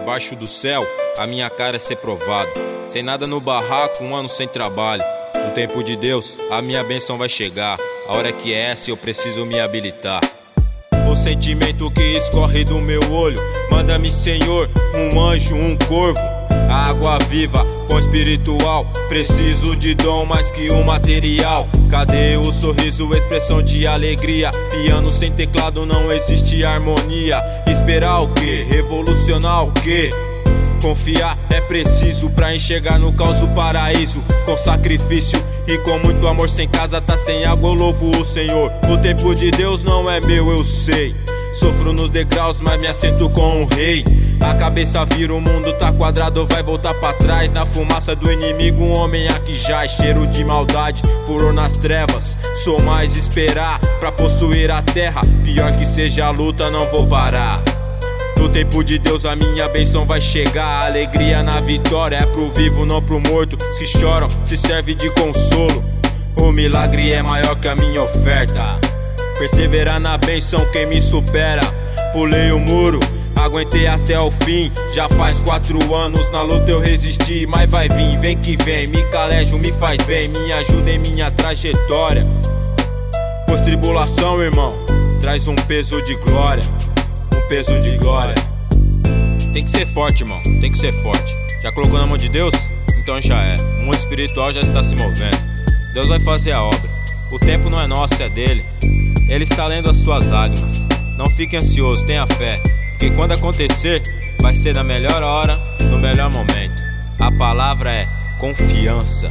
Debaixo do céu, a minha cara é ser provado. Sem nada no barraco, um ano sem trabalho. No tempo de Deus, a minha bênção vai chegar. A hora que é essa, eu preciso me habilitar. O sentimento que escorre do meu olho, manda-me, Senhor, um anjo, um corvo. A água viva, pão espiritual. Preciso de dom mais que o material. Cadê o sorriso, expressão de alegria? Piano sem teclado, não existe harmonia. Esperar o quê? Revolucionar o quê? Confiar é preciso pra enxergar no caos o paraíso. Com sacrifício e com muito amor. Sem casa tá sem água, eu louvo o Senhor. O tempo de Deus não é meu, eu sei. Sofro nos degraus, mas me assento com o rei. A cabeça vira, o mundo tá quadrado, vai voltar pra trás. Na fumaça do inimigo, um homem aqui jaz. Cheiro de maldade, furor nas trevas. Sou mais esperar pra possuir a terra. Pior que seja a luta, não vou parar. No tempo de Deus a minha bênção vai chegar. A alegria na vitória é pro vivo, não pro morto. Se choram, se serve de consolo. O milagre é maior que a minha oferta. Perseverar na bênção quem me supera. Pulei o muro, aguentei até o fim. Já faz 4 anos na luta eu resisti. Mas vai vir, vem que vem. Me calejo, me faz bem. Me ajuda em minha trajetória. Pois tribulação, irmão, traz um peso de glória. Um peso de glória. Tem que ser forte, irmão, tem que ser forte. Já colocou na mão de Deus? Então já é. O mundo espiritual já está se movendo. Deus vai fazer a obra. O tempo não é nosso, é dele. Ele está lendo as tuas lágrimas. Não fique ansioso, tenha fé. Porque quando acontecer, vai ser na melhor hora, no melhor momento. A palavra é confiança.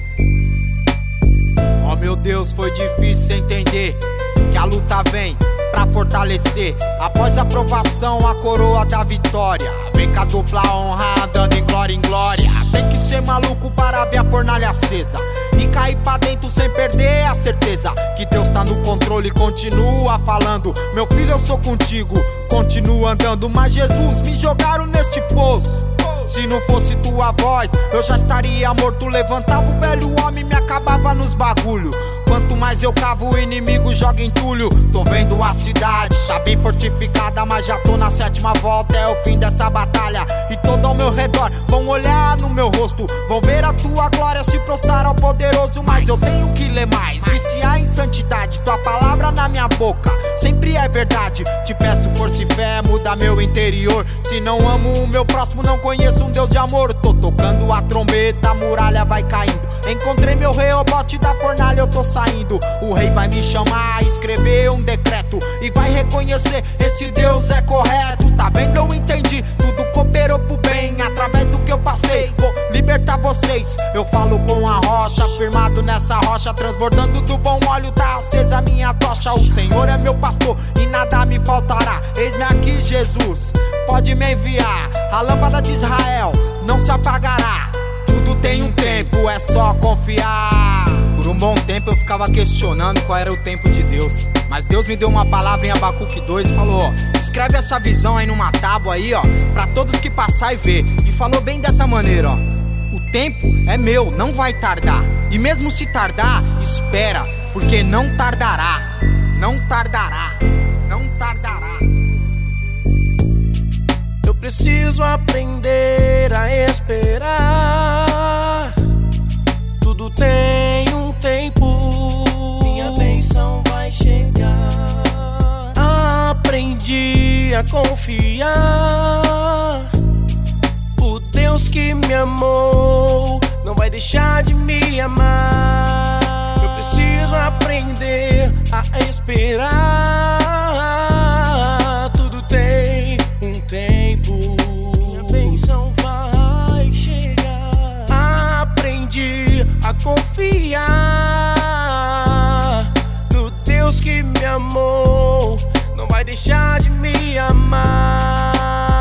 Oh meu Deus, foi difícil entender que a luta vem pra fortalecer. Após a aprovação, a coroa da vitória. Vem com a dupla honra andando em glória. Tem que ser maluco para ver a fornalha acesa e cair pra dentro sem perder a certeza que Deus tá no controle e continua falando: meu filho, eu sou contigo, continua andando. Mas Jesus, me jogaram neste poço. Se não fosse tua voz, eu já estaria morto. Levantava o velho homem e me acabava nos bagulho. Quanto mais eu cavo, o inimigo joga entulho. Tô vendo a cidade, tá bem fortificada, mas já tô na 7ª volta, é o fim dessa batalha. E todo ao meu redor vão olhar no meu rosto, vão ver a tua glória, se prostrar ao poderoso. Mas eu tenho que ler mais, viciar em santidade. Tua palavra na minha boca sempre é verdade. Te peço força e fé, muda meu interior. Se não amo o meu próximo, não conheço um Deus de amor. Tô tocando a trombeta, a muralha vai caindo. Encontrei meu reobote da fornalha, eu tô saindo. O rei vai me chamar, escrever um decreto e vai reconhecer, esse Deus é correto. Tá vendo? Eu entendi, tudo cooperou pro bem. Através do que eu passei, vou libertar vocês. Eu falo com a rocha, firmado nessa rocha, transbordando do bom óleo, tá acesa a minha tocha. O Senhor é meu pastor e nada me faltará. Eis-me aqui, Jesus, pode me enviar. A lâmpada de Israel não se apagará. Tudo tem um tempo, é só confiar. Por um bom tempo eu ficava questionando qual era o tempo de Deus, mas Deus me deu uma palavra em Abacuque 2 e falou: ó, escreve essa visão aí numa tábua aí, ó, pra todos que passar e ver. E falou bem dessa maneira, ó: o tempo é meu, não vai tardar. E mesmo se tardar, espera, porque não tardará. Não tardará, não tardará. Eu preciso aprender a esperar. Tudo tem um tempo, minha bênção vai chegar. Aprendi a confiar. O Deus que me amou não vai deixar de me amar. Eu preciso aprender a esperar. Tudo tem um tempo, minha bênção vai chegar. Aprendi a confiar no Deus que me amou, não vai deixar de me amar.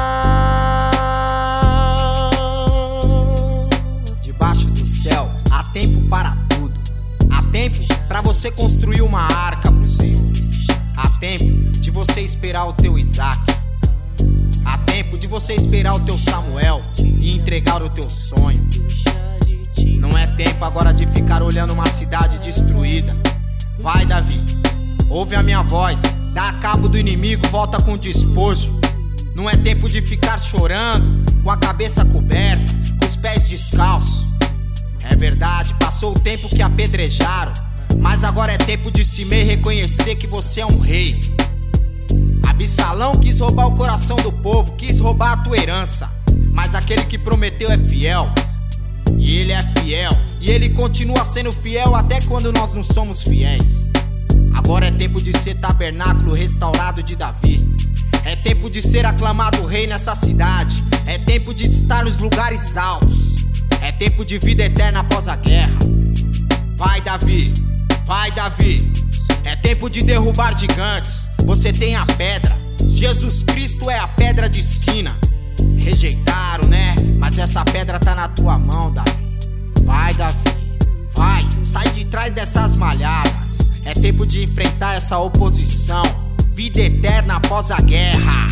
Debaixo do céu há tempo para tudo. Há tempo pra você construir uma arca pro Senhor. Há tempo de você esperar o teu Isaac. Há tempo de você esperar o teu Samuel e entregar o teu sonho. Não é tempo agora de ficar olhando uma cidade destruída. Vai, Davi, ouve a minha voz, dá cabo do inimigo, volta com despojo. Não é tempo de ficar chorando, com a cabeça coberta, com os pés descalços. É verdade, passou o tempo que apedrejaram, mas agora é tempo de se meio reconhecer que você é um rei. Absalão quis roubar o coração do povo, quis roubar a tua herança, mas aquele que prometeu é fiel. E ele é fiel, e ele continua sendo fiel até quando nós não somos fiéis. Agora é tempo de ser tabernáculo restaurado de Davi. É tempo de ser aclamado rei nessa cidade. É tempo de estar nos lugares altos. É tempo de vida eterna após a guerra. Vai, Davi, vai, Davi. É tempo de derrubar gigantes. Você tem a pedra, Jesus Cristo é a pedra de esquina. Rejeitaram, né? Mas essa pedra tá na tua mão, Davi. Vai, Davi, vai, sai de trás dessas malhadas. É tempo de enfrentar essa oposição. Vida eterna após a guerra.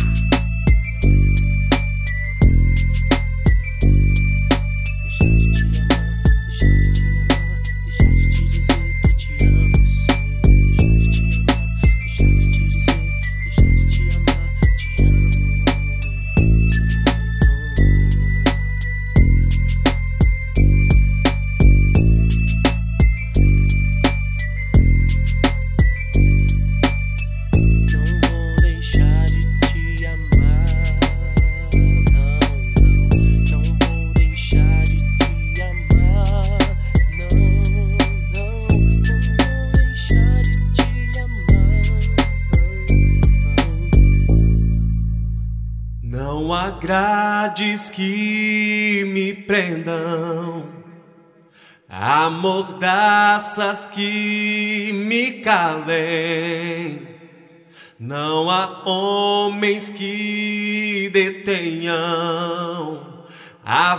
Não há grades que me prendam, há mordaças que me calem. Não há homens que detenham a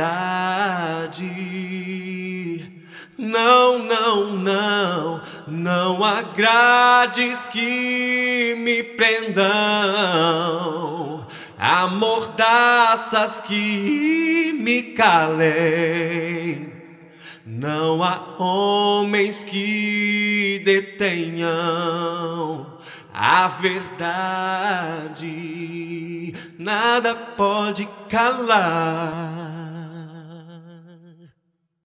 verdade. Não, não, não, não há grades que me prendam, há mordaças que me calem. Não há homens que detenham a verdade. Nada pode calar.